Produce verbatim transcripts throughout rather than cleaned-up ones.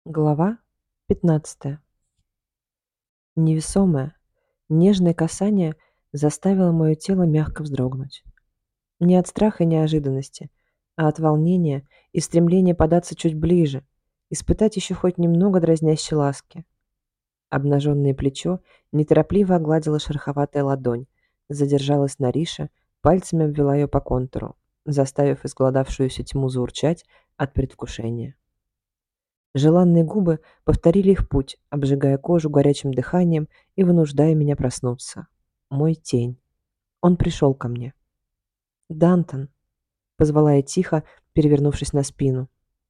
Глава пятнадцатая. Невесомое, нежное касание заставило мое тело мягко вздрогнуть. Не от страха и неожиданности, а от волнения и стремления податься чуть ближе, испытать еще хоть немного дразнящей ласки. Обнаженное плечо неторопливо огладила шероховатая ладонь, задержалась на Рише, пальцами обвела ее по контуру, заставив изголодавшуюся тьму заурчать от предвкушения. Желанные губы повторили их путь, обжигая кожу горячим дыханием и вынуждая меня проснуться. Мой тень. Он пришел ко мне. «Дантон!» — позвала я тихо, перевернувшись на спину.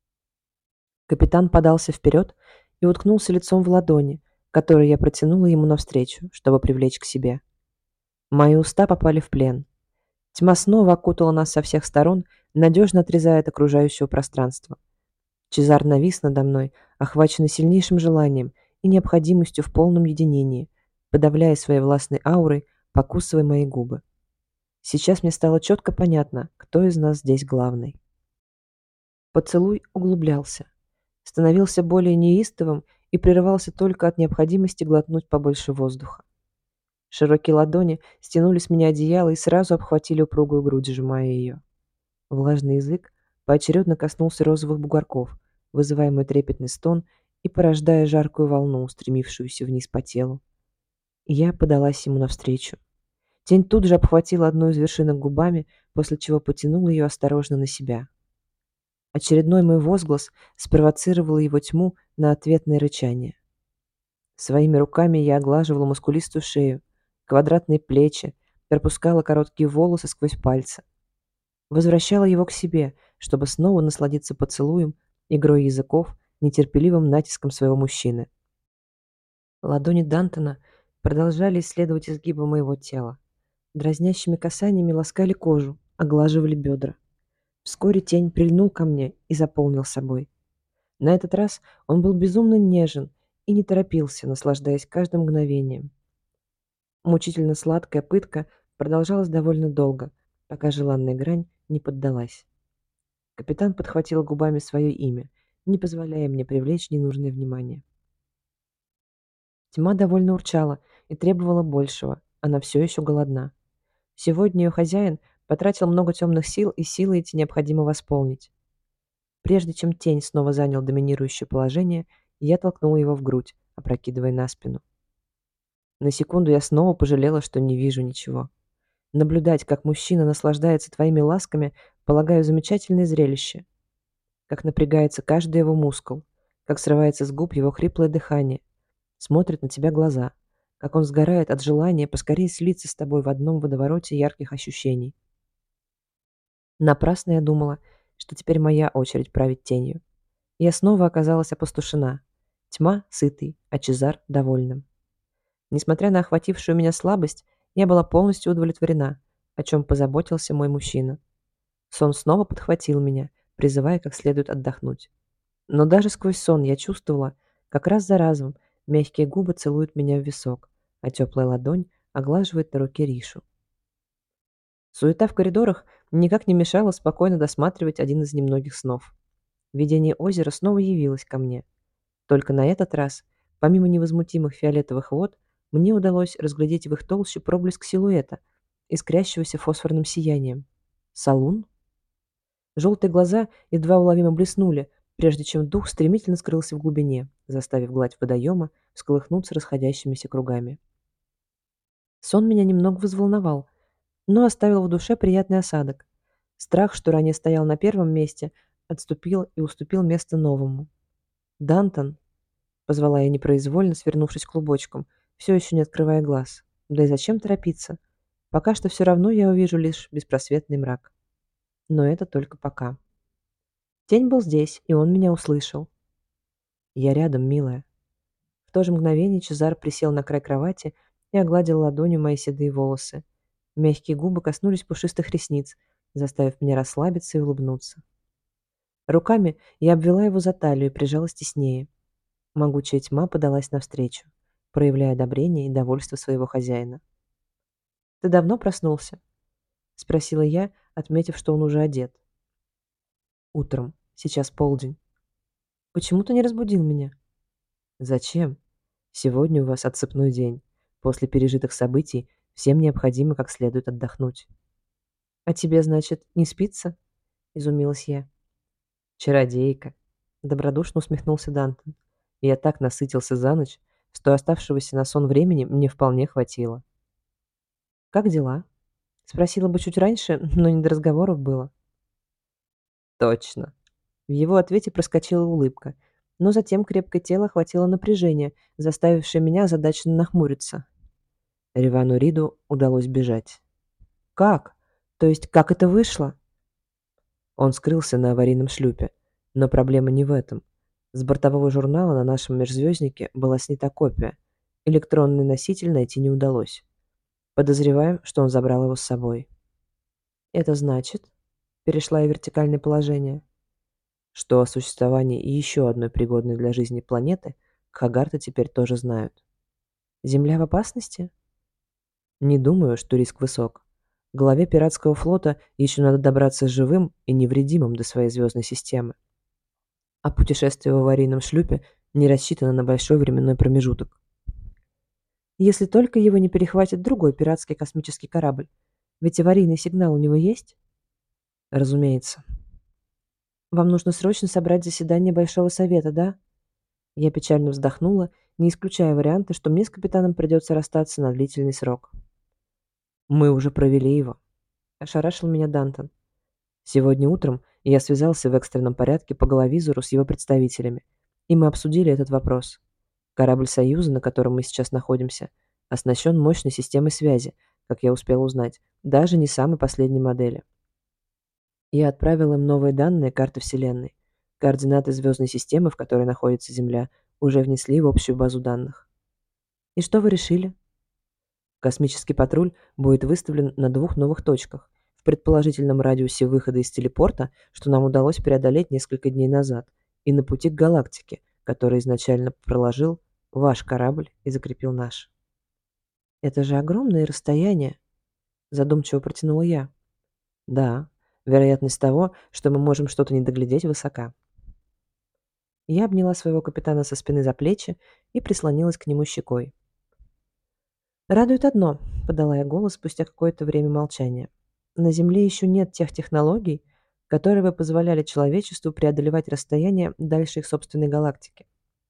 Капитан подался вперед и уткнулся лицом в ладони, которые я протянула ему навстречу, чтобы привлечь к себе. Мои уста попали в плен. Тьма снова окутала нас со всех сторон, надежно отрезая от окружающего пространства. Чезар навис надо мной, охваченный сильнейшим желанием и необходимостью в полном единении, подавляя своей властной аурой, покусывая мои губы. Сейчас мне стало четко понятно, кто из нас здесь главный. Поцелуй углублялся, становился более неистовым и прерывался только от необходимости глотнуть побольше воздуха. Широкие ладони стянули с меня одеяло и сразу обхватили упругую грудь, сжимая ее. Влажный язык поочередно коснулся розовых бугорков, вызывая мой трепетный стон и порождая жаркую волну, устремившуюся вниз по телу. Я подалась ему навстречу. Тень тут же обхватила одну из вершинок губами, после чего потянула ее осторожно на себя. Очередной мой возглас спровоцировал его тьму на ответное рычание. Своими руками я оглаживала мускулистую шею, квадратные плечи, пропускала короткие волосы сквозь пальцы. Возвращала его к себе, чтобы снова насладиться поцелуем, игрой языков, нетерпеливым натиском своего мужчины. Ладони Дантона продолжали исследовать изгибы моего тела. Дразнящими касаниями ласкали кожу, оглаживали бедра. Вскоре тень прильнул ко мне и заполнил собой. На этот раз он был безумно нежен и не торопился, наслаждаясь каждым мгновением. Мучительно сладкая пытка продолжалась довольно долго, пока желанная грань не поддалась. Капитан подхватил губами свое имя, не позволяя мне привлечь ненужное внимание. Тьма довольно урчала и требовала большего, она все еще голодна. Сегодня ее хозяин потратил много темных сил, и силы эти необходимо восполнить. Прежде чем тень снова занял доминирующее положение, я толкнула его в грудь, опрокидывая на спину. На секунду я снова пожалела, что не вижу ничего. Наблюдать, как мужчина наслаждается твоими ласками, полагаю, замечательное зрелище. Как напрягается каждый его мускул, как срывается с губ его хриплое дыхание, смотрят на тебя глаза, как он сгорает от желания поскорее слиться с тобой в одном водовороте ярких ощущений. Напрасно я думала, что теперь моя очередь править тенью. Я снова оказалась опустошена. Тьма сытый, а Чезар довольным. Несмотря на охватившую меня слабость, я была полностью удовлетворена, о чем позаботился мой мужчина. Сон снова подхватил меня, призывая как следует отдохнуть. Но даже сквозь сон я чувствовала, как раз за разом мягкие губы целуют меня в висок, а теплая ладонь оглаживает на руке Ришу. Суета в коридорах никак не мешала спокойно досматривать один из немногих снов. Видение озера снова явилось ко мне. Только на этот раз, помимо невозмутимых фиолетовых вод, мне удалось разглядеть в их толще проблеск силуэта, искрящегося фосфорным сиянием. Салун? Желтые глаза едва уловимо блеснули, прежде чем дух стремительно скрылся в глубине, заставив гладь водоема всколыхнуться расходящимися кругами. Сон меня немного взволновал, но оставил в душе приятный осадок. Страх, что ранее стоял на первом месте, отступил и уступил место новому. «Дантон!» — позвала я непроизвольно, свернувшись клубочком, все еще не открывая глаз. Да и зачем торопиться? Пока что все равно я увижу лишь беспросветный мрак. Но это только пока. Тень был здесь, и он меня услышал. «Я рядом, милая». В то же мгновение Чезар присел на край кровати и огладил ладонью мои седые волосы. Мягкие губы коснулись пушистых ресниц, заставив меня расслабиться и улыбнуться. Руками я обвела его за талию и прижалась теснее. Могучая тьма подалась навстречу, проявляя одобрение и довольство своего хозяина. «Ты давно проснулся?» — спросила я, отметив, что он уже одет. «Утром. Сейчас полдень». Почему ты не разбудил меня? Зачем? Сегодня у вас отцепной день. После пережитых событий всем необходимо как следует отдохнуть. А тебе, значит, не спится? Изумилась я. Чародейка. Добродушно усмехнулся Дантон. Я так насытился за ночь, что оставшегося на сон времени мне вполне хватило. Как дела? Спросила бы чуть раньше, но не до разговоров было. Точно. В его ответе проскочила улыбка, но затем крепкое тело охватило напряжение, заставившее меня озадаченно нахмуриться. Ревану Риду удалось бежать. Как? То есть как это вышло? Он скрылся на аварийном шлюпе. Но проблема не в этом. С бортового журнала на нашем межзвезднике была снята копия. Электронный носитель найти не удалось. Подозреваем, что он забрал его с собой. Это значит, перешла я в вертикальное положение, что о существовании еще одной пригодной для жизни планеты Кхагарты теперь тоже знают. Земля в опасности? Не думаю, что риск высок. Главе пиратского флота еще надо добраться живым и невредимым до своей звездной системы. А путешествие в аварийном шлюпе не рассчитано на большой временной промежуток. Если только его не перехватит другой пиратский космический корабль. Ведь аварийный сигнал у него есть? Разумеется. Вам нужно срочно собрать заседание Большого Совета, да? Я печально вздохнула, не исключая варианта, что мне с капитаном придется расстаться на длительный срок. Мы уже провели его. Ошарашил меня Дантон. Сегодня утром я связался в экстренном порядке по головизору с его представителями, и мы обсудили этот вопрос. Корабль Союза, на котором мы сейчас находимся, оснащен мощной системой связи, как я успел узнать, даже не самой последней модели. Я отправил им новые данные карты Вселенной. Координаты звездной системы, в которой находится Земля, уже внесли в общую базу данных. И что вы решили? Космический патруль будет выставлен на двух новых точках, в предположительном радиусе выхода из телепорта, что нам удалось преодолеть несколько дней назад, и на пути к галактике, который изначально проложил ваш корабль и закрепил наш. Это же огромное расстояние, задумчиво протянула я. Да, вероятность того, что мы можем что-то не доглядеть, высока. Я обняла своего капитана со спины за плечи и прислонилась к нему щекой. «Радует одно», — подала я голос спустя какое-то время молчания. «На Земле еще нет тех технологий, которые бы позволяли человечеству преодолевать расстояние дальше их собственной галактики.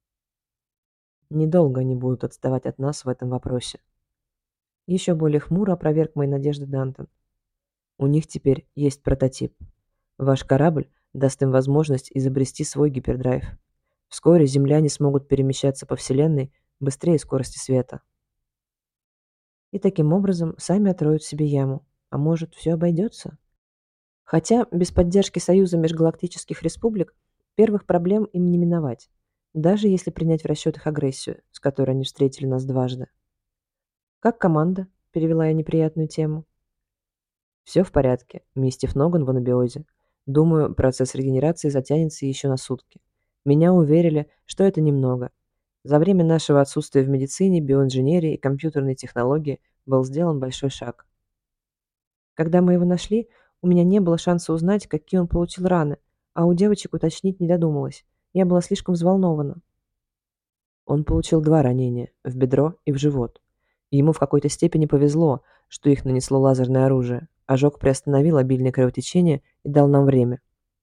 Недолго они будут отставать от нас в этом вопросе». Еще более хмуро опроверг мои надежды Дантон. «У них теперь есть прототип. Ваш корабль даст им возможность изобрести свой гипердрайв. Вскоре земляне смогут перемещаться по Вселенной быстрее скорости света. И таким образом сами отроют себе яму. А может, все обойдется? Хотя без поддержки Союза межгалактических республик первых проблем им не миновать, даже если принять в расчет их агрессию, с которой они встретили нас дважды. «Как команда?» – перевела я неприятную тему. «Все в порядке. Мистев Ноган в анабиозе. Думаю, процесс регенерации затянется еще на сутки. Меня уверили, что это немного. За время нашего отсутствия в медицине, биоинженерии и компьютерной технологии был сделан большой шаг. Когда мы его нашли, у меня не было шанса узнать, какие он получил раны, а у девочек уточнить не додумалась. Я была слишком взволнована. Он получил два ранения – в бедро и в живот. Ему в какой-то степени повезло, что их нанесло лазерное оружие. Ожог приостановил обильное кровотечение и дал нам время.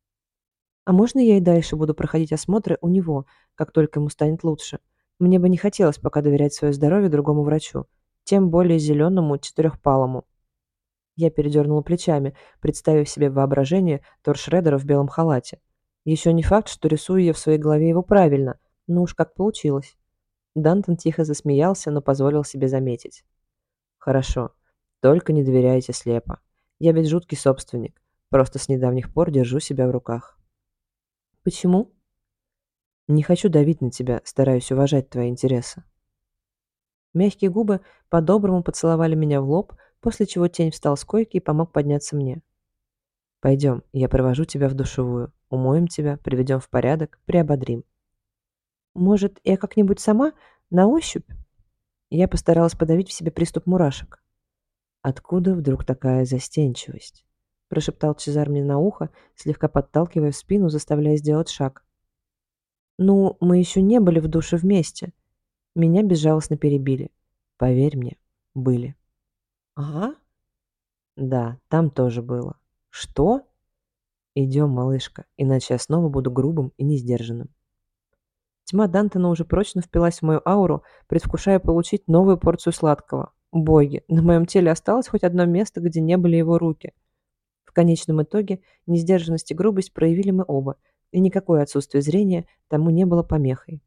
А можно я и дальше буду проходить осмотры у него, как только ему станет лучше? Мне бы не хотелось пока доверять свое здоровье другому врачу, тем более зеленому четырехпалому. Я передернула плечами, представив себе в воображении Тор Шреддера в белом халате. Еще не факт, что рисую я в своей голове его правильно, но уж как получилось. Дантон тихо засмеялся, но позволил себе заметить. «Хорошо, только не доверяйте слепо. Я ведь жуткий собственник, просто с недавних пор держу себя в руках». «Почему?» «Не хочу давить на тебя, стараюсь уважать твои интересы». Мягкие губы по-доброму поцеловали меня в лоб, после чего тень встал с койки и помог подняться мне. «Пойдем, я провожу тебя в душевую, умоем тебя, приведем в порядок, приободрим». «Может, я как-нибудь сама, на ощупь?» Я постаралась подавить в себе приступ мурашек. «Откуда вдруг такая застенчивость?» – прошептал Чезар мне на ухо, слегка подталкивая в спину, заставляя сделать шаг. Ну, мы еще не были в душе вместе. Меня безжалостно перебили. Поверь мне, были. Ага. Да, там тоже было. Что? Идем, малышка, иначе я снова буду грубым и несдержанным. Тьма Дантона уже прочно впилась в мою ауру, предвкушая получить новую порцию сладкого. Боги, на моем теле осталось хоть одно место, где не были его руки. В конечном итоге несдержанность и грубость проявили мы оба, и никакое отсутствие зрения тому не было помехой.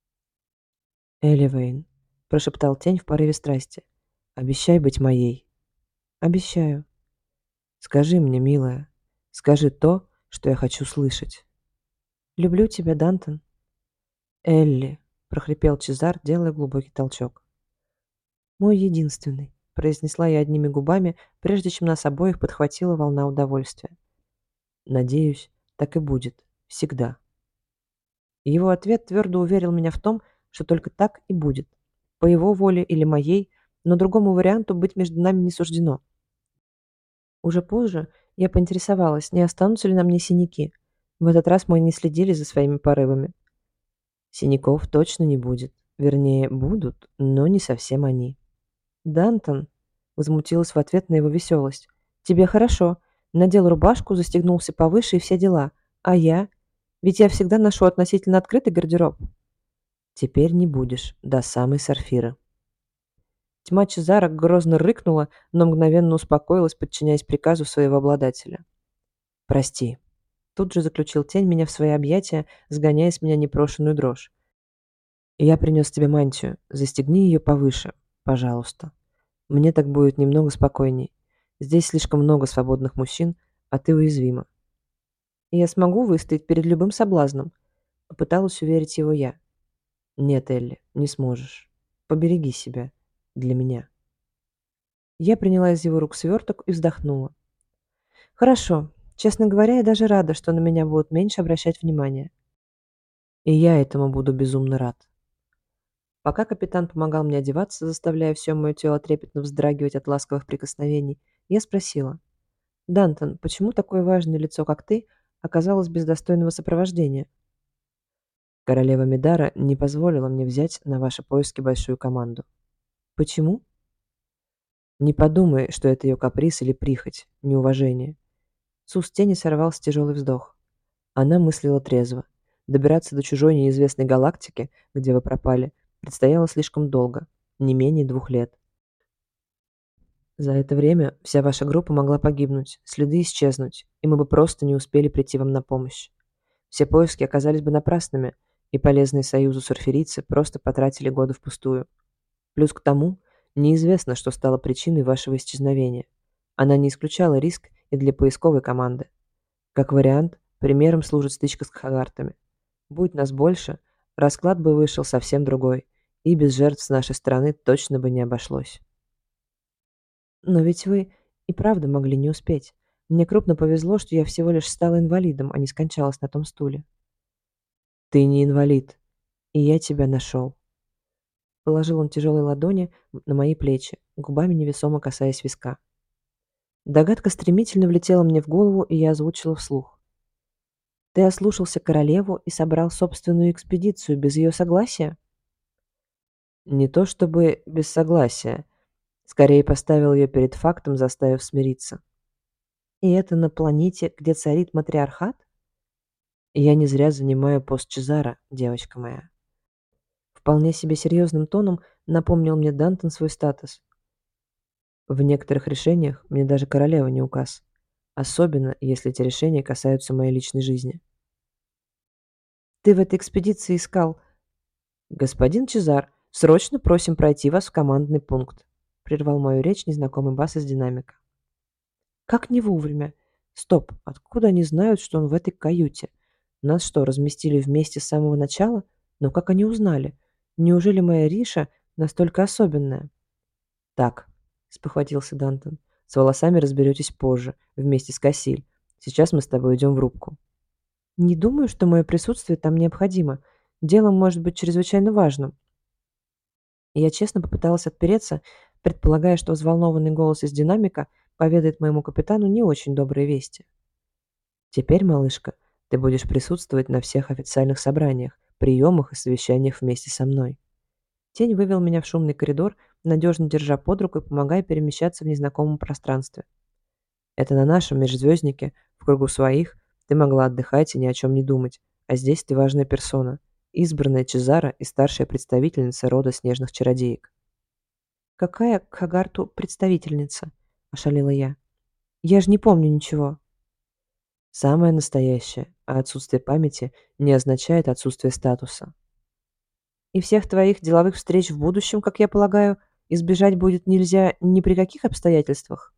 «Эливейн», — прошептал тень в порыве страсти, — «обещай быть моей». «Обещаю». «Скажи мне, милая, скажи то, что я хочу слышать». «Люблю тебя, Дантон». «Элли», — прохрипел Чезар, делая глубокий толчок. «Мой единственный», — произнесла я одними губами, прежде чем нас обоих подхватила волна удовольствия. «Надеюсь, так и будет. Всегда». Его ответ твердо уверил меня в том, что только так и будет. По его воле или моей, но другому варианту быть между нами не суждено. Уже позже я поинтересовалась, не останутся ли на мне синяки. В этот раз мы не следили за своими порывами. Синяков точно не будет. Вернее, будут, но не совсем они. «Дантон», — возмутилась в ответ на его веселость, — «тебе хорошо. Надел рубашку, застегнулся повыше и все дела. А я? Ведь я всегда ношу относительно открытый гардероб». «Теперь не будешь, до самой Сарфиры». Тьма Чезаро грозно рыкнула, но мгновенно успокоилась, подчиняясь приказу своего обладателя. «Прости». Тут же заключил тень меня в свои объятия, сгоняя с меня непрошенную дрожь. «Я принес тебе мантию. Застегни ее повыше, пожалуйста. Мне так будет немного спокойней. Здесь слишком много свободных мужчин, а ты уязвима». «И я смогу выстоять перед любым соблазном», — попыталась уверить его я. «Нет, Элли, не сможешь. Побереги себя. Для меня». Я приняла из его рук сверток и вздохнула. «Хорошо. Честно говоря, я даже рада, что на меня будут меньше обращать внимания. И я этому буду безумно рад». Пока капитан помогал мне одеваться, заставляя все мое тело трепетно вздрагивать от ласковых прикосновений, я спросила: «Дантон, почему такое важное лицо, как ты, оказалось без достойного сопровождения?» «Королева Мидара не позволила мне взять на ваши поиски большую команду». «Почему?» «Не подумай, что это ее каприз или прихоть, неуважение». С уст тени сорвался тяжелый вздох. Она мыслила трезво. Добираться до чужой неизвестной галактики, где вы пропали, предстояло слишком долго, не менее двух лет. За это время вся ваша группа могла погибнуть, следы исчезнуть, и мы бы просто не успели прийти вам на помощь. Все поиски оказались бы напрасными, и полезные союзу сурферийцы просто потратили годы впустую. Плюс к тому, неизвестно, что стало причиной вашего исчезновения. Она не исключала риск и для поисковой команды. Как вариант, примером служит стычка с хагартами. Будь нас больше, расклад бы вышел совсем другой, и без жертв с нашей стороны точно бы не обошлось. Но ведь вы и правда могли не успеть. Мне крупно повезло, что я всего лишь стала инвалидом, а не скончалась на том стуле. Ты не инвалид, и я тебя нашел. Положил он тяжелые ладони на мои плечи, губами невесомо касаясь виска. Догадка стремительно влетела мне в голову, и я озвучила вслух. Ты ослушался королеву и собрал собственную экспедицию без ее согласия? Не то чтобы без согласия, скорее поставил ее перед фактом, заставив смириться. И это на планете, где царит матриархат? Я не зря занимаю пост Чезара, девочка моя. Вполне себе серьезным тоном напомнил мне Дантон свой статус. В некоторых решениях мне даже королева не указ, особенно если эти решения касаются моей личной жизни. Ты в этой экспедиции искал... Господин Чезар, срочно просим пройти вас в командный пункт, прервал мою речь незнакомый бас из динамика. Как не вовремя? Стоп, откуда они знают, что он в этой каюте? Нас что, разместили вместе с самого начала? Но как они узнали? Неужели моя Риша настолько особенная? Так, спохватился Дантон, с волосами разберетесь позже, вместе с Кассиль. Сейчас мы с тобой идем в рубку. Не думаю, что мое присутствие там необходимо. Дело может быть чрезвычайно важным. Я честно попыталась отпереться, предполагая, что взволнованный голос из динамика поведает моему капитану не очень добрые вести. «Теперь, малышка, ты будешь присутствовать на всех официальных собраниях, приемах и совещаниях вместе со мной. Тень вывел меня в шумный коридор, надежно держа под руку и помогая перемещаться в незнакомом пространстве. Это на нашем межзвезднике, в кругу своих, ты могла отдыхать и ни о чем не думать, а здесь ты важная персона, избранная Чезаро и старшая представительница рода снежных чародеек. «Какая к Хагарту представительница?» – ошалела я. «Я же не помню ничего». «Самое настоящее, а отсутствие памяти не означает отсутствие статуса». «И всех твоих деловых встреч в будущем, как я полагаю, избежать будет нельзя ни при каких обстоятельствах?»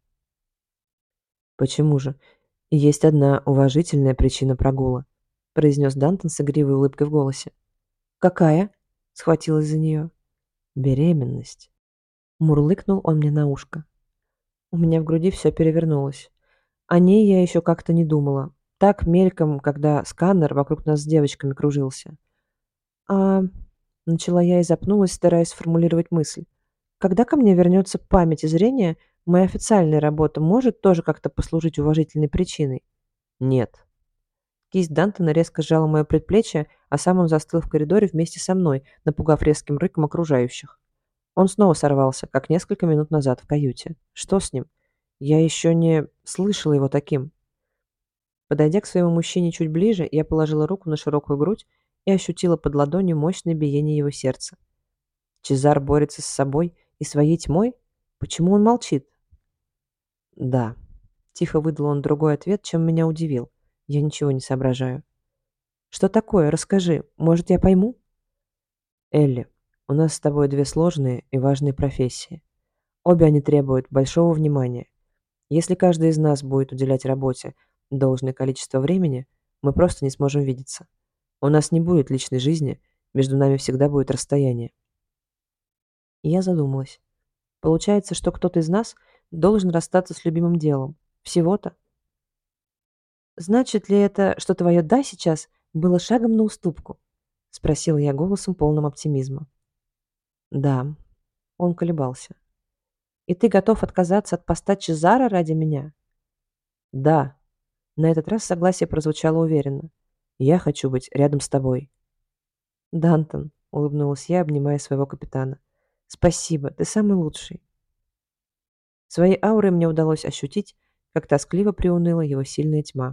«Почему же? Есть одна уважительная причина прогула», – произнес Дантон с игривой улыбкой в голосе. «Какая?» – схватилась за нее. «Беременность». Мурлыкнул он мне на ушко. У меня в груди все перевернулось. О ней я еще как-то не думала. Так мельком, когда сканер вокруг нас с девочками кружился. «А...» – начала я и запнулась, стараясь сформулировать мысль. «Когда ко мне вернется память и зрение, моя официальная работа может тоже как-то послужить уважительной причиной?» «Нет». Кисть Дантона резко сжала мое предплечье, а сам он застыл в коридоре вместе со мной, напугав резким рыком окружающих. Он снова сорвался, как несколько минут назад в каюте. Что с ним? Я еще не слышала его таким. Подойдя к своему мужчине чуть ближе, я положила руку на широкую грудь и ощутила под ладонью мощное биение его сердца. Чезар борется с собой и своей тьмой? Почему он молчит? Да. Тихо выдал он другой ответ, чем меня удивил. Я ничего не соображаю. Что такое? Расскажи. Может, я пойму? Элли, у нас с тобой две сложные и важные профессии. Обе они требуют большого внимания. Если каждый из нас будет уделять работе должное количество времени, мы просто не сможем видеться. У нас не будет личной жизни, между нами всегда будет расстояние. И я задумалась. Получается, что кто-то из нас должен расстаться с любимым делом. Всего-то. Значит ли это, что твое «да» сейчас было шагом на уступку? Спросила я голосом, полным оптимизма. Да, он колебался. И ты готов отказаться от поста Чезаро ради меня? Да. На этот раз согласие прозвучало уверенно. Я хочу быть рядом с тобой. Дантон, улыбнулась я, обнимая своего капитана. Спасибо, ты самый лучший. Своей аурой мне удалось ощутить, как тоскливо приуныла его сильная тьма.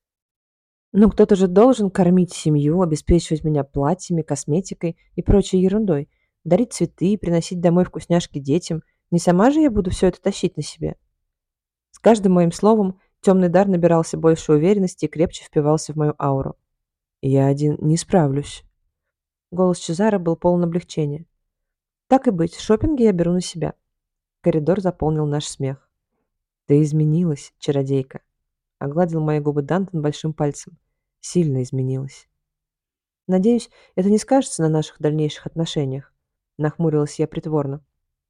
Ну, кто-то же должен кормить семью, обеспечивать меня платьями, косметикой и прочей ерундой, дарить цветы и приносить домой вкусняшки детям. Не сама же я буду все это тащить на себе. С каждым моим словом темный дар набирался больше уверенности и крепче впивался в мою ауру. Я один не справлюсь. Голос Чезаро был полон облегчения. Так и быть, шопинги я беру на себя. Коридор заполнил наш смех. Ты изменилась, чародейка. Огладил мои губы Дантон большим пальцем. Сильно изменилась. Надеюсь, это не скажется на наших дальнейших отношениях. Нахмурилась я притворно.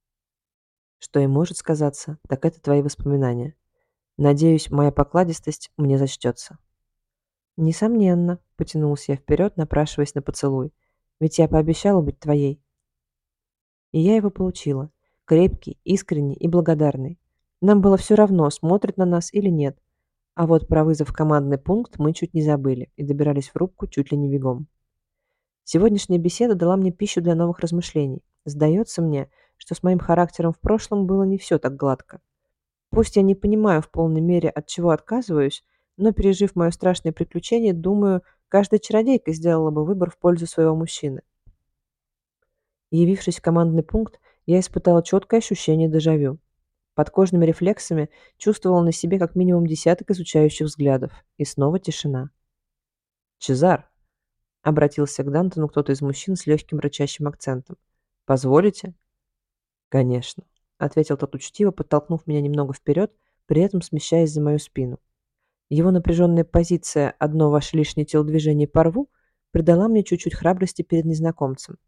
Что и может сказаться, так это твои воспоминания. Надеюсь, моя покладистость мне зачтется. Несомненно, потянулся я вперед, напрашиваясь на поцелуй. Ведь я пообещала быть твоей. И я его получила. Крепкий, искренний и благодарный. Нам было все равно, смотрит на нас или нет. А вот про вызов в командный пункт мы чуть не забыли и добирались в рубку чуть ли не бегом. Сегодняшняя беседа дала мне пищу для новых размышлений. Сдается мне, что с моим характером в прошлом было не все так гладко. Пусть я не понимаю в полной мере, от чего отказываюсь, но, пережив мое страшное приключение, думаю, каждая чародейка сделала бы выбор в пользу своего мужчины. Явившись в командный пункт, я испытала четкое ощущение дежавю. Подкожными рефлексами чувствовала на себе как минимум десяток изучающих взглядов. И снова тишина. «Чезар!» — обратился к Дантону кто-то из мужчин с легким рычащим акцентом. «Позволите?» «Конечно», — ответил тот учтиво, подтолкнув меня немного вперед, при этом смещаясь за мою спину. Его напряженная позиция «одно ваше лишнее телодвижение порву» придала мне чуть-чуть храбрости перед незнакомцем.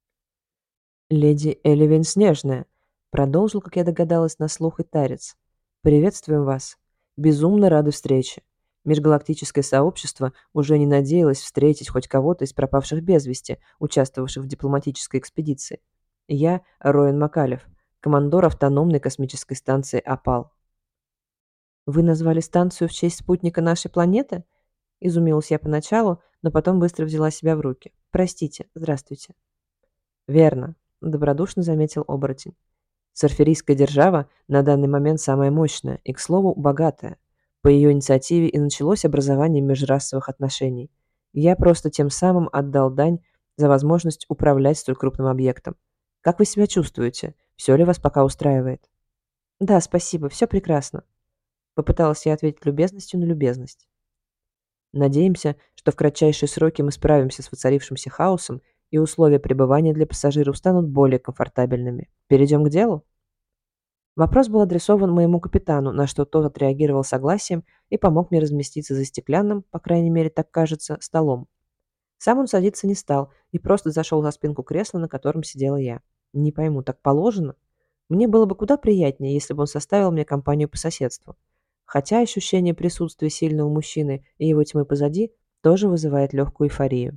«Леди Эливен Снежная», — продолжил, как я догадалась, на слух и тарец. «Приветствуем вас. Безумно рады встрече. Межгалактическое сообщество уже не надеялось встретить хоть кого-то из пропавших без вести, участвовавших в дипломатической экспедиции. Я Роэн Макалев, командор автономной космической станции «Апал». «Вы назвали станцию в честь спутника нашей планеты?» Изумилась я поначалу, но потом быстро взяла себя в руки. Простите, здравствуйте. Верно, добродушно заметил оборотень. Сарферийская держава на данный момент самая мощная и, к слову, богатая. По ее инициативе и началось образование межрасовых отношений. Я просто тем самым отдал дань за возможность управлять столь крупным объектом. Как вы себя чувствуете? Все ли вас пока устраивает? Да, спасибо, все прекрасно. Попыталась я ответить любезностью на любезность. Надеемся, что в кратчайшие сроки мы справимся с воцарившимся хаосом и условия пребывания для пассажиров станут более комфортабельными. Перейдем к делу? Вопрос был адресован моему капитану, на что тот отреагировал согласием и помог мне разместиться за стеклянным, по крайней мере, так кажется, столом. Сам он садиться не стал и просто зашел за спинку кресла, на котором сидела я. Не пойму, так положено? Мне было бы куда приятнее, если бы он составил мне компанию по соседству. Хотя ощущение присутствия сильного мужчины и его тьмы позади тоже вызывает легкую эйфорию.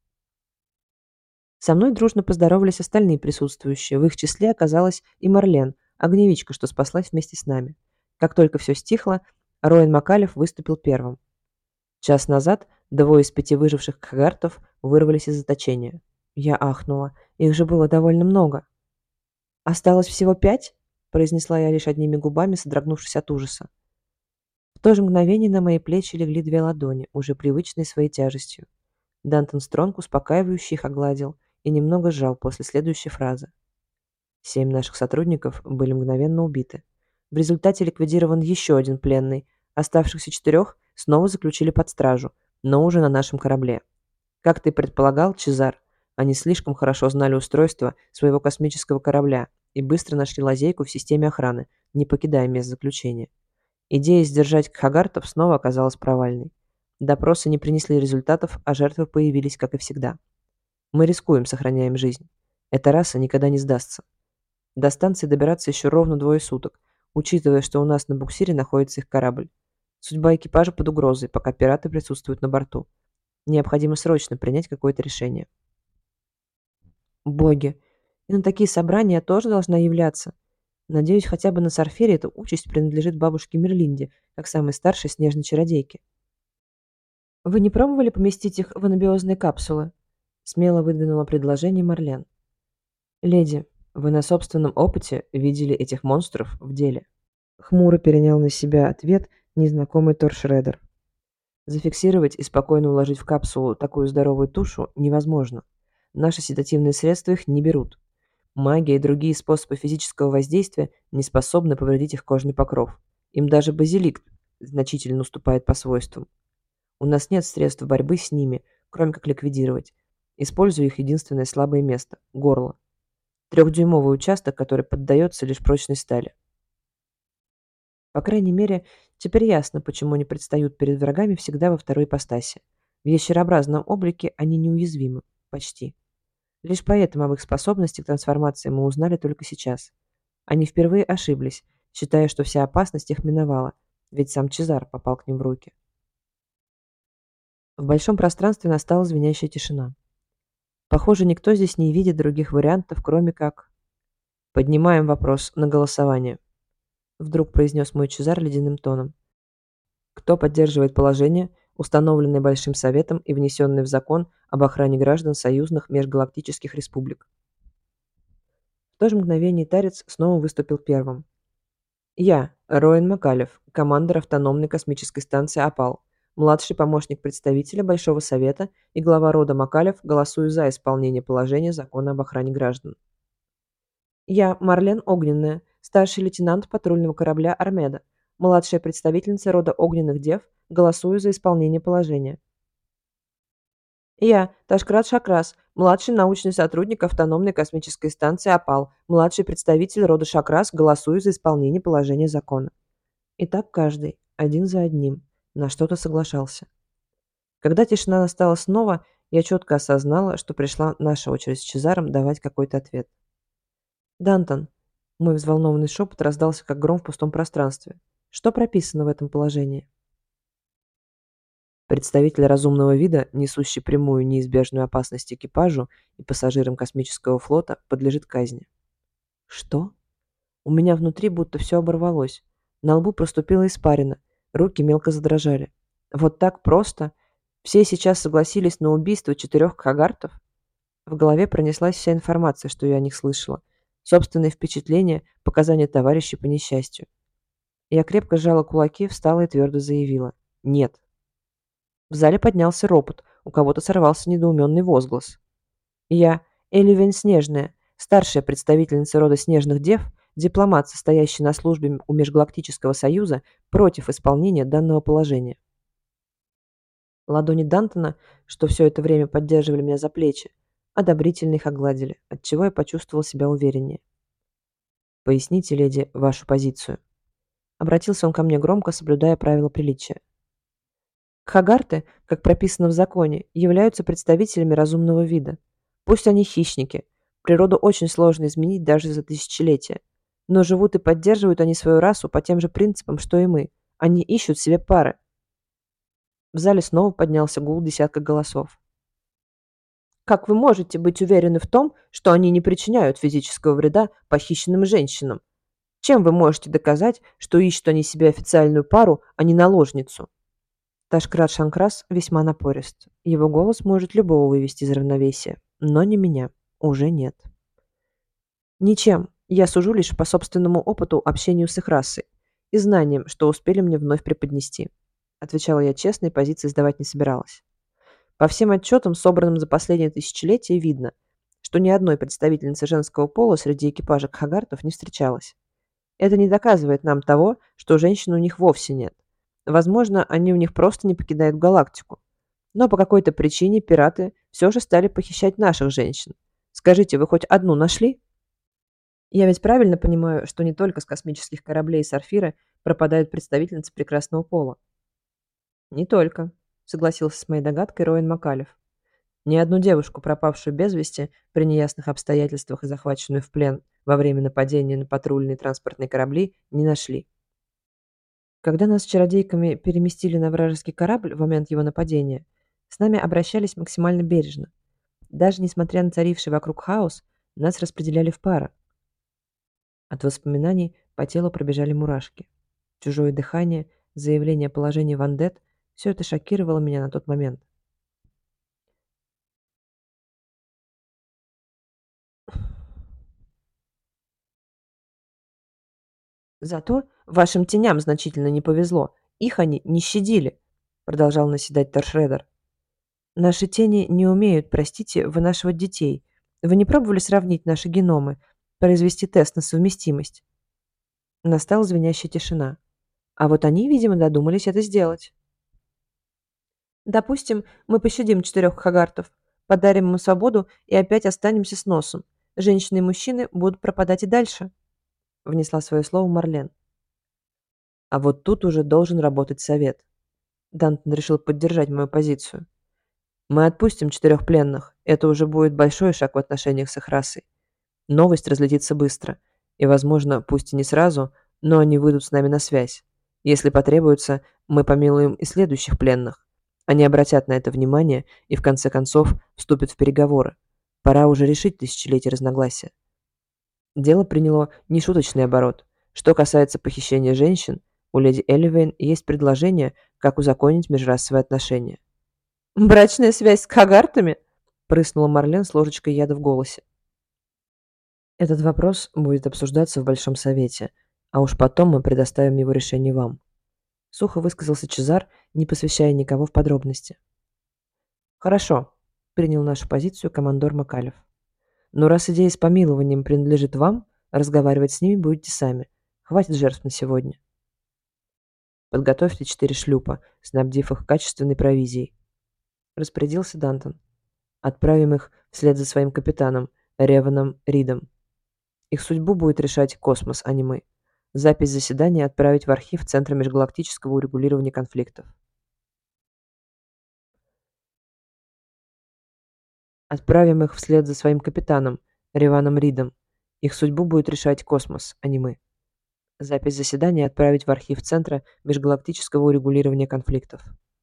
Со мной дружно поздоровались остальные присутствующие. В их числе оказалась и Марлен, огневичка, что спаслась вместе с нами. Как только все стихло, Роэн Макалев выступил первым. Час назад двое из пяти выживших кхагартов вырвались из заточения. Я ахнула. Их же было довольно много. «Осталось всего пять?» – произнесла я лишь одними губами, содрогнувшись от ужаса. В то же мгновение на мои плечи легли две ладони, уже привычные своей тяжестью. Дантон Стронг успокаивающе их огладил и немного сжал после следующей фразы. Семь наших сотрудников были мгновенно убиты. В результате ликвидирован еще один пленный. Оставшихся четырех снова заключили под стражу, но уже на нашем корабле. Как ты предполагал, Чезар, они слишком хорошо знали устройство своего космического корабля и быстро нашли лазейку в системе охраны, не покидая мест заключения. Идея сдержать кхагартов снова оказалась провальной. Допросы не принесли результатов, а жертвы появились, как и всегда. Мы рискуем, сохраняем жизнь. Эта раса никогда не сдастся. До станции добираться еще ровно двое суток, учитывая, что у нас на буксире находится их корабль. Судьба экипажа под угрозой, пока пираты присутствуют на борту. Необходимо срочно принять какое-то решение. Боги, и на такие собрания я тоже должна являться. Надеюсь, хотя бы на Сарфере эта участь принадлежит бабушке Мерлинде, как самой старшей снежной чародейке. Вы не пробовали поместить их в анабиозные капсулы? Смело выдвинула предложение Марлен. Леди, вы на собственном опыте видели этих монстров в деле. Хмуро перенял на себя ответ незнакомый Торшредер. Зафиксировать и спокойно уложить в капсулу такую здоровую тушу невозможно. Наши седативные средства их не берут. Магия и другие способы физического воздействия не способны повредить их кожный покров. Им даже базилик значительно уступает по свойствам. У нас нет средств борьбы с ними, кроме как ликвидировать. Используя их единственное слабое место – горло. Трехдюймовый участок, который поддается лишь прочной стали. По крайней мере, теперь ясно, почему они предстают перед врагами всегда во второй ипостаси. В ящерообразном облике они неуязвимы. Почти. Лишь поэтому об их способности к трансформации мы узнали только сейчас. Они впервые ошиблись, считая, что вся опасность их миновала, ведь сам Чезар попал к ним в руки. В большом пространстве настала звенящая тишина. Похоже, никто здесь не видит других вариантов, кроме как... «Поднимаем вопрос на голосование», — вдруг произнес мой Чезар ледяным тоном. «Кто поддерживает положение, установленное Большим Советом и внесенное в закон об охране граждан союзных межгалактических республик?» В то же мгновение Тарец снова выступил первым. «Я, Роэн Макалев, командир автономной космической станции «Апал», младший помощник представителя Большого Совета и глава рода Макалев, голосую за исполнение положения закона об охране граждан. Я, Марлен Огненная, старший лейтенант патрульного корабля «Армеда», младшая представительница рода Огненных Дев, голосую за исполнение положения. Я, Ташкрат Шакрас, младший научный сотрудник автономной космической станции «Апал», младший представитель рода Шакрас, голосую за исполнение положения закона. И так каждый, один за одним, на что-то соглашался. Когда тишина настала снова, я четко осознала, что пришла наша очередь с Чезаром давать какой-то ответ. «Дантон», мой взволнованный шепот раздался, как гром в пустом пространстве. «Что прописано в этом положении?» Представитель разумного вида, несущий прямую неизбежную опасность экипажу и пассажирам космического флота, подлежит казни. Что? У меня внутри будто все оборвалось. На лбу проступила испарина, руки мелко задрожали. Вот так просто? Все сейчас согласились на убийство четырех Хагартов? В голове пронеслась вся информация, что я о них слышала. Собственные впечатления, показания товарищей по несчастью. Я крепко сжала кулаки, встала и твердо заявила: «Нет». В зале поднялся ропот, у кого-то сорвался недоуменный возглас. Я, Эливен Снежная, старшая представительница рода Снежных Дев, дипломат, состоящий на службе у Межгалактического Союза, против исполнения данного положения. Ладони Дантона, что все это время поддерживали меня за плечи, одобрительно их огладили, отчего я почувствовал себя увереннее. «Поясните, леди, вашу позицию». Обратился он ко мне громко, соблюдая правила приличия. Кхагарты, как прописано в законе, являются представителями разумного вида. Пусть они хищники. Природу очень сложно изменить даже за тысячелетия. Но живут и поддерживают они свою расу по тем же принципам, что и мы. Они ищут себе пары. В зале снова поднялся гул десятка голосов. Как вы можете быть уверены в том, что они не причиняют физического вреда похищенным женщинам? Чем вы можете доказать, что ищут они себе официальную пару, а не наложницу? Ташкрат Шанкрас весьма напорист. Его голос может любого вывести из равновесия, но не меня. Уже нет. Ничем. Я сужу лишь по собственному опыту общению с их расой и знаниям, что успели мне вновь преподнести. Отвечала я честно и позиции сдавать не собиралась. По всем отчетам, собранным за последние тысячелетия, видно, что ни одной представительницы женского пола среди экипажа Кхагартов не встречалось. Это не доказывает нам того, что женщин у них вовсе нет. Возможно, они у них просто не покидают галактику. Но по какой-то причине пираты все же стали похищать наших женщин. Скажите, вы хоть одну нашли? Я ведь правильно понимаю, что не только с космических кораблей Сарфира пропадают представительницы прекрасного пола? Не только, согласился с моей догадкой Роэн Макалев. Ни одну девушку, пропавшую без вести при неясных обстоятельствах и захваченную в плен во время нападения на патрульные транспортные корабли, не нашли. Когда нас с чародейками переместили на вражеский корабль в момент его нападения, с нами обращались максимально бережно. Даже несмотря на царивший вокруг хаос, нас распределяли в пары. От воспоминаний по телу пробежали мурашки. Чужое дыхание, заявление о положении Вандет — все это шокировало меня на тот момент. Зато вашим теням значительно не повезло. Их они не щадили, продолжал наседать Торшредер. Наши тени не умеют, простите, вынашивать детей. Вы не пробовали сравнить наши геномы, произвести тест на совместимость? Настала звенящая тишина. А вот они, видимо, додумались это сделать. Допустим, мы пощадим четырех хагартов, подарим им свободу и опять останемся с носом. Женщины и мужчины будут пропадать и дальше, внесла свое слово Марлен. А вот тут уже должен работать совет. Дантон решил поддержать мою позицию. Мы отпустим четырех пленных. Это уже будет большой шаг в отношениях с их расой. Новость разлетится быстро. И, возможно, пусть и не сразу, но они выйдут с нами на связь. Если потребуется, мы помилуем и следующих пленных. Они обратят на это внимание и, в конце концов, вступят в переговоры. Пора уже решить тысячелетие разногласия. Дело приняло нешуточный оборот. Что касается похищения женщин, у леди Элливейн есть предложение, как узаконить межрасовые отношения. «Брачная связь с Хагартами?» — прыснула Марлен с ложечкой яда в голосе. «Этот вопрос будет обсуждаться в Большом Совете, а уж потом мы предоставим его решение вам», — сухо высказался Чезар, не посвящая никого в подробности. «Хорошо», — принял нашу позицию командор Макалев. «Но раз идея с помилованием принадлежит вам, разговаривать с ними будете сами. Хватит жертв на сегодня. Подготовьте четыре шлюпа, снабдив их качественной провизией», — распорядился Дантон. «Отправим их вслед за своим капитаном, Реваном Ридом. Их судьбу будет решать космос, а не мы. Запись заседания отправить в архив Центра межгалактического урегулирования конфликтов. Отправим их вслед за своим капитаном, Реваном Ридом. Их судьбу будет решать космос, а не мы. Запись заседания отправить в архив Центра межгалактического урегулирования конфликтов».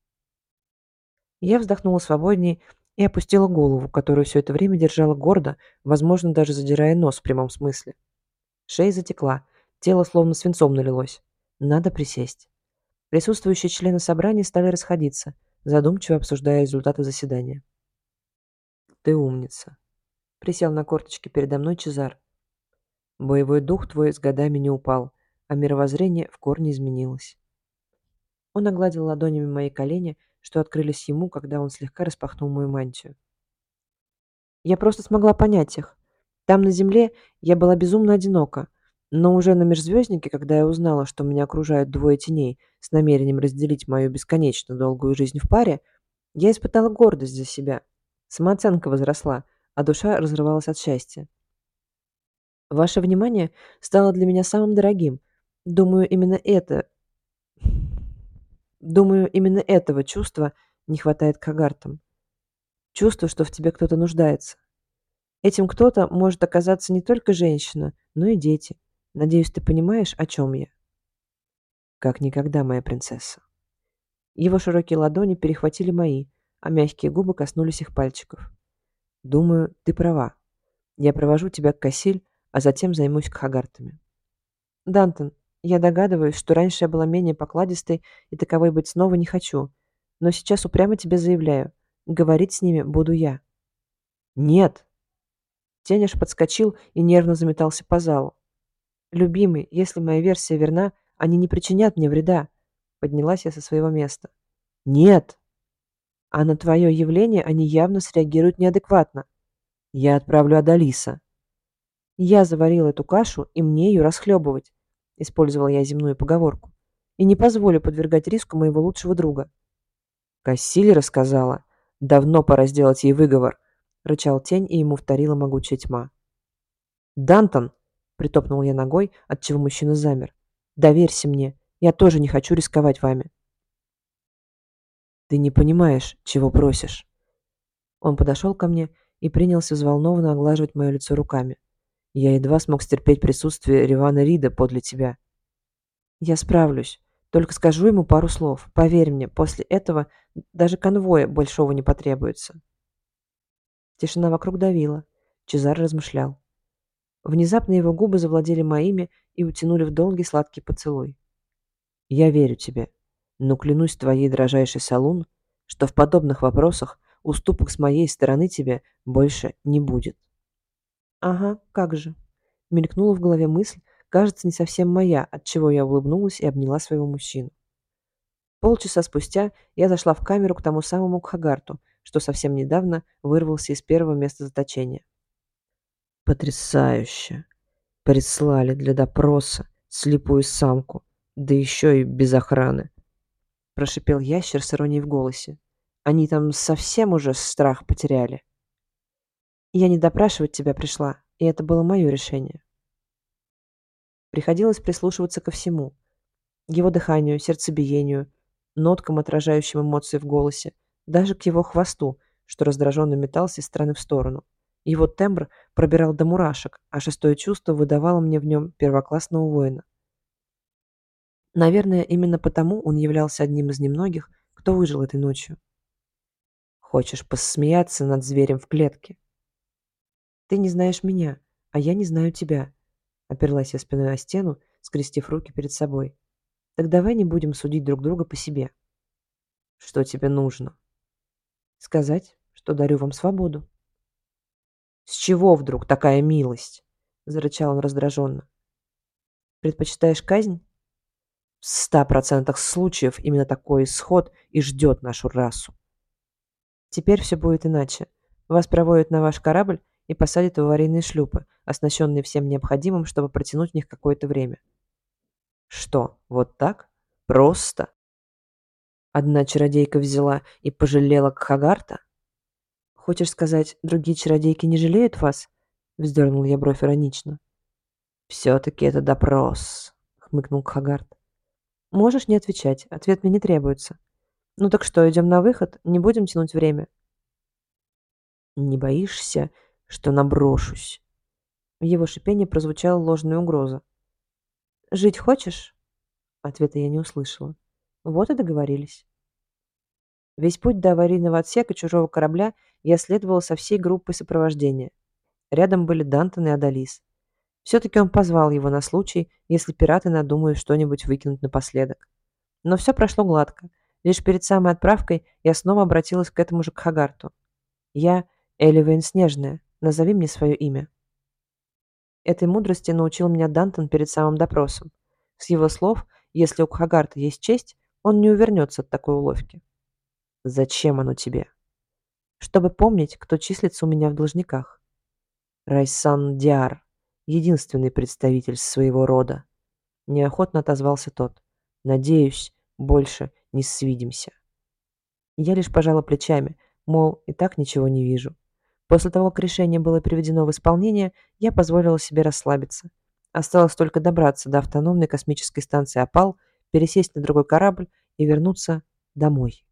Я вздохнула свободнее и опустила голову, которую все это время держала гордо, возможно, даже задирая нос в прямом смысле. Шея затекла, тело словно свинцом налилось. Надо присесть. Присутствующие члены собрания стали расходиться. задумчиво обсуждая результаты заседания. «Ты умница», — присел на корточки передо мной Чезар. «Боевой дух твой с годами не упал, а мировоззрение в корне изменилось». Он огладил ладонями мои колени, что открылись ему, когда он слегка распахнул мою мантию. Я просто смогла понять их. Там, на Земле, я была безумно одинока, но уже на межзвезднике, когда я узнала, что меня окружают двое теней с намерением разделить мою бесконечно долгую жизнь в паре, я испытала гордость за себя. Самооценка возросла, а душа разрывалась от счастья. Ваше внимание стало для меня самым дорогим. Думаю, именно это... Думаю, именно этого чувства не хватает Кагартам. Чувство, что в тебе кто-то нуждается. Этим кто-то может оказаться не только женщина, но и дети. Надеюсь, ты понимаешь, о чем я? Как никогда, моя принцесса. Его широкие ладони перехватили мои, а мягкие губы коснулись их пальчиков. Думаю, ты права. Я провожу тебя к Кассиль, а затем займусь Кхагартами. Дантон, я догадываюсь, что раньше я была менее покладистой и таковой быть снова не хочу, но сейчас упрямо тебе заявляю, говорить с ними буду я. Нет! Тень аж подскочил и нервно заметался по залу. «Любимый, если моя версия верна, они не причинят мне вреда». Поднялась я со своего места. «Нет! А на твое явление они явно среагируют неадекватно. Я отправлю Адалиса. Я заварила эту кашу, и мне ее расхлебывать», использовала я земную поговорку. «И не позволю подвергать риску моего лучшего друга». Кассиль рассказала. «Давно пора сделать ей выговор», рычал тень, и ему вторила могучая тьма. «Дантон!» — притопнул я ногой, отчего мужчина замер. «Доверься мне. Я тоже не хочу рисковать вами». «Ты не понимаешь, чего просишь». Он подошел ко мне и принялся взволнованно оглаживать мое лицо руками. Я едва смог стерпеть присутствие Ривана Рида подле тебя. «Я справлюсь. Только скажу ему пару слов. Поверь мне, после этого даже конвоя большого не потребуется». Тишина вокруг давила. Чезар размышлял. Внезапно его губы завладели моими и утянули в долгий сладкий поцелуй. «Я верю тебе, но клянусь твоей дрожайшей Салун, что в подобных вопросах уступок с моей стороны тебе больше не будет». «Ага, как же». Мелькнула в голове мысль, кажется, не совсем моя, отчего я улыбнулась и обняла своего мужчину. Полчаса спустя я зашла в камеру к тому самому Кхагарту, что совсем недавно вырвался из первого места заточения. «Потрясающе! Прислали для допроса слепую самку, да еще и без охраны», прошипел ящер с иронией в голосе. «Они там совсем уже страх потеряли». «Я не допрашивать тебя пришла, и это было мое решение». Приходилось прислушиваться ко всему. Его дыханию, сердцебиению, ноткам, отражающим эмоции в голосе, даже к его хвосту, что раздраженно метался из стороны в сторону. Его тембр пробирал до мурашек, а шестое чувство выдавало мне в нем первоклассного воина. Наверное, именно потому он являлся одним из немногих, кто выжил этой ночью. Хочешь посмеяться над зверем в клетке? Ты не знаешь меня, а я не знаю тебя. Оперлась я спиной о стену, скрестив руки перед собой. Так давай не будем судить друг друга по себе. Что тебе нужно? Сказать, что дарю вам свободу. С чего вдруг такая милость? Зарычал он раздраженно. Предпочитаешь казнь? В ста процентах случаев именно такой исход и ждет нашу расу. Теперь все будет иначе. Вас проводят на ваш корабль и посадят в аварийные шлюпы, оснащенные всем необходимым, чтобы протянуть в них какое-то время. Что, вот так? Просто? Одна чародейка взяла и пожалела Кхагарта? Хочешь сказать, другие чародейки не жалеют вас? Вздернул я бровь иронично. Все-таки это допрос, хмыкнул Кхагарт. Можешь не отвечать, ответ мне не требуется. Ну так что, идем на выход, не будем тянуть время. Не боишься, что наброшусь? В его шипении прозвучала ложная угроза. Жить хочешь? Ответа я не услышала. Вот и договорились. Весь путь до аварийного отсека чужого корабля я следовала со всей группой сопровождения. Рядом были Дантон и Адалис. Все-таки он позвал его на случай, если пираты надумают что-нибудь выкинуть напоследок. Но все прошло гладко. Лишь перед самой отправкой я снова обратилась к этому же Кхагарту. «Я Эливейн Снежная. Назови мне свое имя». Этой мудрости научил меня Дантон перед самым допросом. С его слов, если у Кхагарта есть честь, он не увернется от такой уловки. «Зачем оно тебе?» «Чтобы помнить, кто числится у меня в должниках». «Райсан Диар, единственный представитель своего рода», — неохотно отозвался тот. «Надеюсь, больше не свидимся». Я лишь пожала плечами, мол, и так ничего не вижу. После того, как решение было приведено в исполнение, я позволила себе расслабиться. Осталось только добраться до автономной космической станции «Апал», пересесть на другой корабль и вернуться домой.